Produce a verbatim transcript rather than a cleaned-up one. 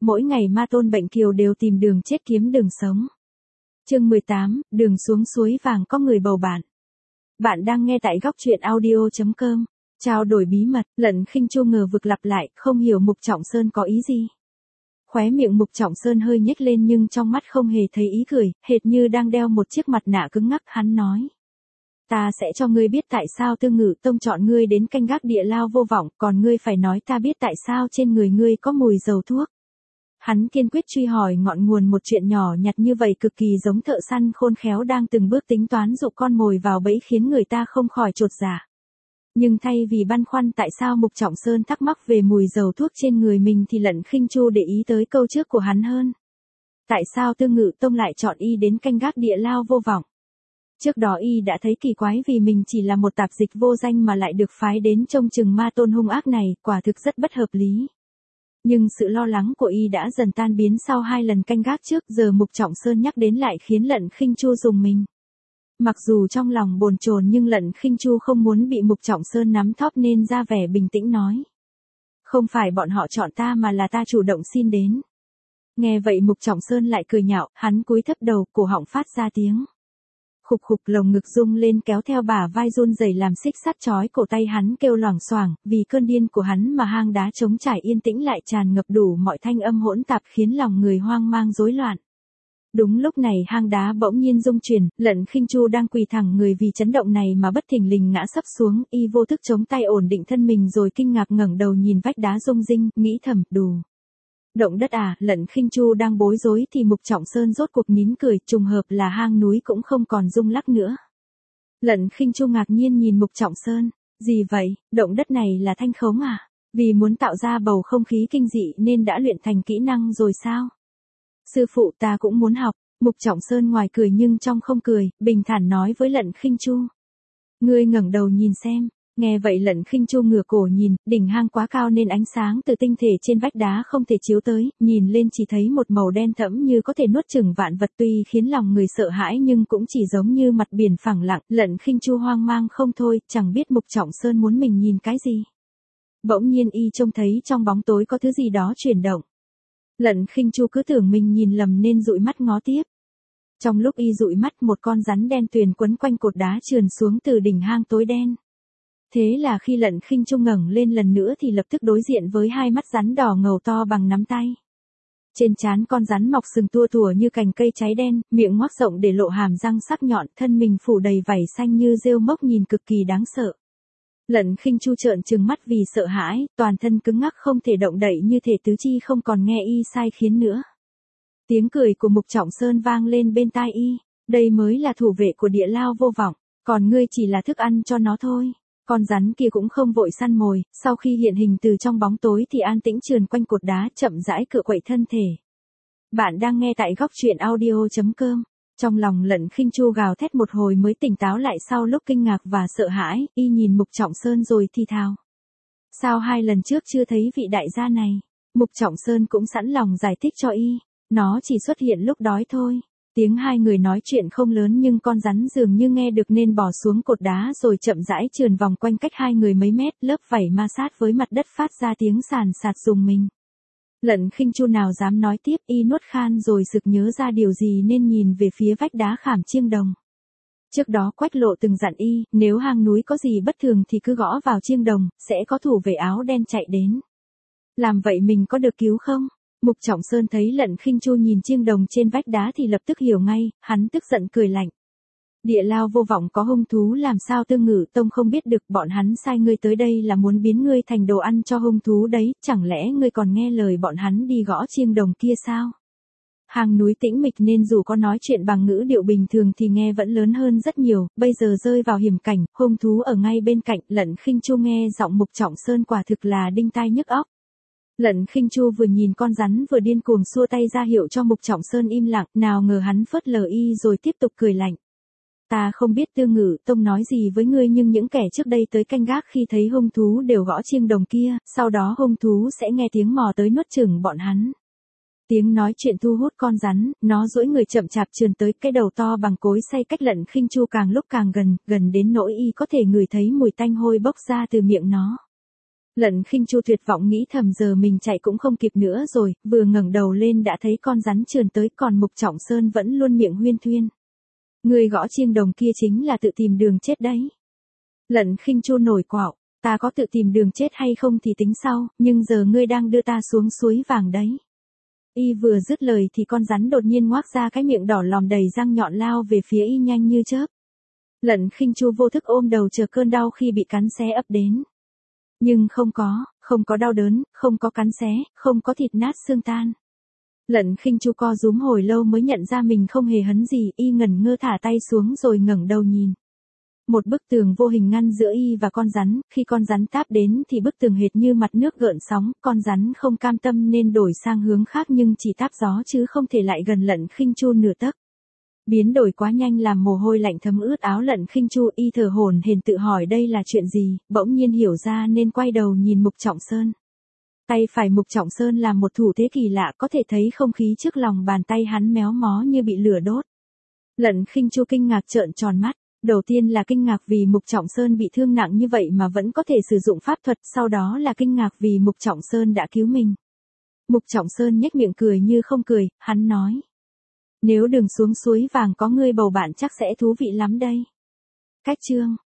mỗi ngày ma tôn bệnh kiều đều tìm đường chết kiếm đường sống. Chương mười tám, đường xuống suối vàng có người bầu bạn. Bạn đang nghe tại góc truyện audio chấm com. Trao đổi bí mật, Lận Khinh Chu ngờ vực lặp lại, không hiểu Mục Trọng Sơn có ý gì. Khóe miệng Mục Trọng Sơn hơi nhếch lên nhưng trong mắt không hề thấy ý cười, hệt như đang đeo một chiếc mặt nạ cứng ngắc. Hắn nói: ta sẽ cho ngươi biết tại sao Tương Ngự Tông chọn ngươi đến canh gác địa lao vô vọng, còn ngươi phải nói ta biết tại sao trên người ngươi có mùi dầu thuốc. Hắn kiên quyết truy hỏi ngọn nguồn một chuyện nhỏ nhặt như vậy, cực kỳ giống thợ săn khôn khéo đang từng bước tính toán dụ con mồi vào bẫy, khiến người ta không khỏi chột dạ. Nhưng thay vì băn khoăn tại sao Mục Trọng Sơn thắc mắc về mùi dầu thuốc trên người mình thì Lận Khinh Chu để ý tới câu trước của hắn hơn. Tại sao Tương Ngự Tông lại chọn y đến canh gác địa lao vô vọng? Trước đó y đã thấy kỳ quái vì mình chỉ là một tạp dịch vô danh mà lại được phái đến trông chừng ma tôn hung ác này, quả thực rất bất hợp lý. Nhưng sự lo lắng của y đã dần tan biến sau hai lần canh gác trước, giờ Mục Trọng Sơn nhắc đến lại khiến Lận Khinh Chu rùng mình. Mặc dù trong lòng bồn chồn nhưng Lận Khinh Chu không muốn bị Mục Trọng Sơn nắm thóp nên ra vẻ bình tĩnh nói: không phải bọn họ chọn ta mà là ta chủ động xin đến. Nghe vậy Mục Trọng Sơn lại cười nhạo, hắn cúi thấp đầu, cổ họng phát ra tiếng khục khục, lồng ngực rung lên kéo theo bả vai run rẩy làm xích sắt trói cổ tay hắn kêu loảng xoảng, vì cơn điên của hắn mà hang đá trống trải yên tĩnh lại tràn ngập đủ mọi thanh âm hỗn tạp khiến lòng người hoang mang rối loạn. Đúng lúc này hang đá bỗng nhiên rung chuyển, Lận Khinh Chu đang quỳ thẳng người vì chấn động này mà bất thình lình ngã sấp xuống, y vô thức chống tay ổn định thân mình rồi kinh ngạc ngẩng đầu nhìn vách đá rung rinh, nghĩ thầm: đù. Động đất à? Lận Khinh Chu đang bối rối thì Mục Trọng Sơn rốt cuộc nín cười, trùng hợp là hang núi cũng không còn rung lắc nữa. Lận Khinh Chu ngạc nhiên nhìn Mục Trọng Sơn: gì vậy, động đất này là thanh khống à? Vì muốn tạo ra bầu không khí kinh dị nên đã luyện thành kỹ năng rồi sao? Sư phụ, ta cũng muốn học. Mục Trọng Sơn ngoài cười nhưng trong không cười, bình thản nói với Lận Khinh Chu: ngươi ngẩng đầu nhìn xem. Nghe vậy Lận Khinh Chu ngửa cổ nhìn, đỉnh hang quá cao nên ánh sáng từ tinh thể trên vách đá không thể chiếu tới, nhìn lên chỉ thấy một màu đen thẫm như có thể nuốt chửng vạn vật, tuy khiến lòng người sợ hãi nhưng cũng chỉ giống như mặt biển phẳng lặng. Lận Khinh Chu hoang mang không thôi, chẳng biết Mục Trọng Sơn muốn mình nhìn cái gì. Bỗng nhiên y trông thấy trong bóng tối có thứ gì đó chuyển động. Lận Khinh Chu cứ tưởng mình nhìn lầm nên dụi mắt ngó tiếp. Trong lúc y dụi mắt, một con rắn đen tuyền quấn quanh cột đá trườn xuống từ đỉnh hang tối đen. Thế là khi Lận Khinh Chu ngẩng lên lần nữa thì lập tức đối diện với hai mắt rắn đỏ ngầu to bằng nắm tay. Trên trán con rắn mọc sừng tua tủa như cành cây cháy đen, miệng ngoác rộng để lộ hàm răng sắc nhọn, thân mình phủ đầy vảy xanh như rêu mốc nhìn cực kỳ đáng sợ. Lận Khinh Chu trợn trừng mắt vì sợ hãi, toàn thân cứng ngắc không thể động đậy, như thể tứ chi không còn nghe y sai khiến nữa. Tiếng cười của Mục Trọng Sơn vang lên bên tai y: đây mới là thủ vệ của địa lao vô vọng, còn ngươi chỉ là thức ăn cho nó thôi. Con rắn kia cũng không vội săn mồi, sau khi hiện hình từ trong bóng tối thì an tĩnh trườn quanh cột đá, chậm rãi cựa quậy thân thể. Bạn đang nghe tại góc truyện audio chấm com. Trong lòng Lận Khinh Chu gào thét một hồi mới tỉnh táo lại sau lúc kinh ngạc và sợ hãi, y nhìn Mục Trọng Sơn rồi thì thào: sao hai lần trước chưa thấy vị đại gia này? Mục Trọng Sơn cũng sẵn lòng giải thích cho y: nó chỉ xuất hiện lúc đói thôi. Tiếng hai người nói chuyện không lớn nhưng con rắn dường như nghe được nên bò xuống cột đá rồi chậm rãi trườn vòng quanh cách hai người mấy mét, lớp vảy ma sát với mặt đất phát ra tiếng sàn sạt rùng mình. Lận Khinh Chu nào dám nói tiếp, y nuốt khan rồi sực nhớ ra điều gì nên nhìn về phía vách đá khảm chiêng đồng. Trước đó Quách Lộ từng dặn y, nếu hang núi có gì bất thường thì cứ gõ vào chiêng đồng, sẽ có thủ vệ áo đen chạy đến. Làm vậy mình có được cứu không? Mục Trọng Sơn thấy Lận Khinh Chu nhìn chiêng đồng trên vách đá thì lập tức hiểu ngay, hắn tức giận cười lạnh: địa lao vô vọng có hung thú, làm sao Tương Ngự Tông không biết được? Bọn hắn sai ngươi tới đây là muốn biến ngươi thành đồ ăn cho hung thú đấy, chẳng lẽ ngươi còn nghe lời bọn hắn đi gõ chiêng đồng kia sao? Hang núi tĩnh mịch nên dù có nói chuyện bằng ngữ điệu bình thường thì nghe vẫn lớn hơn rất nhiều, bây giờ rơi vào hiểm cảnh, hung thú ở ngay bên cạnh. Lận Khinh Chu nghe giọng Mục Trọng Sơn quả thực là đinh tai nhức óc. Lận Khinh Chu vừa nhìn con rắn vừa điên cuồng xua tay ra hiệu cho Mục Trọng Sơn im lặng, nào ngờ hắn phớt lờ y rồi tiếp tục cười lạnh: ta không biết Tương Ngự Tông nói gì với ngươi, nhưng những kẻ trước đây tới canh gác khi thấy hung thú đều gõ chiêng đồng kia, sau đó hung thú sẽ nghe tiếng mò tới nuốt chửng bọn hắn. Tiếng nói chuyện thu hút con rắn, nó duỗi người chậm chạp trườn tới, cái đầu to bằng cối xay cách Lận Khinh Chu càng lúc càng gần, gần đến nỗi y có thể ngửi thấy mùi tanh hôi bốc ra từ miệng nó. Lận Khinh Chu tuyệt vọng nghĩ thầm giờ mình chạy cũng không kịp nữa rồi, vừa ngẩng đầu lên đã thấy con rắn trườn tới, còn Mục Trọng Sơn vẫn luôn miệng huyên thuyên. Người gõ chiêng đồng kia chính là tự tìm đường chết đấy. Lận Khinh Chu nổi quạo, ta có tự tìm đường chết hay không thì tính sau, nhưng giờ ngươi đang đưa ta xuống suối vàng đấy. Y vừa dứt lời thì con rắn đột nhiên ngoác ra cái miệng đỏ lòm đầy răng nhọn lao về phía y nhanh như chớp. Lận Khinh Chu vô thức ôm đầu chờ cơn đau khi bị cắn xé ập đến. Nhưng không có, không có đau đớn, không có cắn xé, không có thịt nát xương tan. Lận Khinh Chu co rúm hồi lâu mới nhận ra mình không hề hấn gì, y ngẩn ngơ thả tay xuống rồi ngẩng đầu nhìn. Một bức tường vô hình ngăn giữa y và con rắn, khi con rắn táp đến thì bức tường hệt như mặt nước gợn sóng, con rắn không cam tâm nên đổi sang hướng khác nhưng chỉ táp gió chứ không thể lại gần Lận Khinh Chu nửa tấc. Biến đổi quá nhanh làm mồ hôi lạnh thấm ướt áo Lận Khinh Chu, y thở hổn hển tự hỏi đây là chuyện gì, bỗng nhiên hiểu ra nên quay đầu nhìn Mục Trọng Sơn. Tay phải Mục Trọng Sơn làm một thủ thế kỳ lạ, có thể thấy không khí trước lòng bàn tay hắn méo mó như bị lửa đốt. Lận Khinh Chu kinh ngạc trợn tròn mắt, đầu tiên là kinh ngạc vì Mục Trọng Sơn bị thương nặng như vậy mà vẫn có thể sử dụng pháp thuật, sau đó là kinh ngạc vì Mục Trọng Sơn đã cứu mình. Mục Trọng Sơn nhếch miệng cười như không cười, hắn nói. Nếu đường xuống suối vàng có ngươi bầu bạn chắc sẽ thú vị lắm đây. Cách chương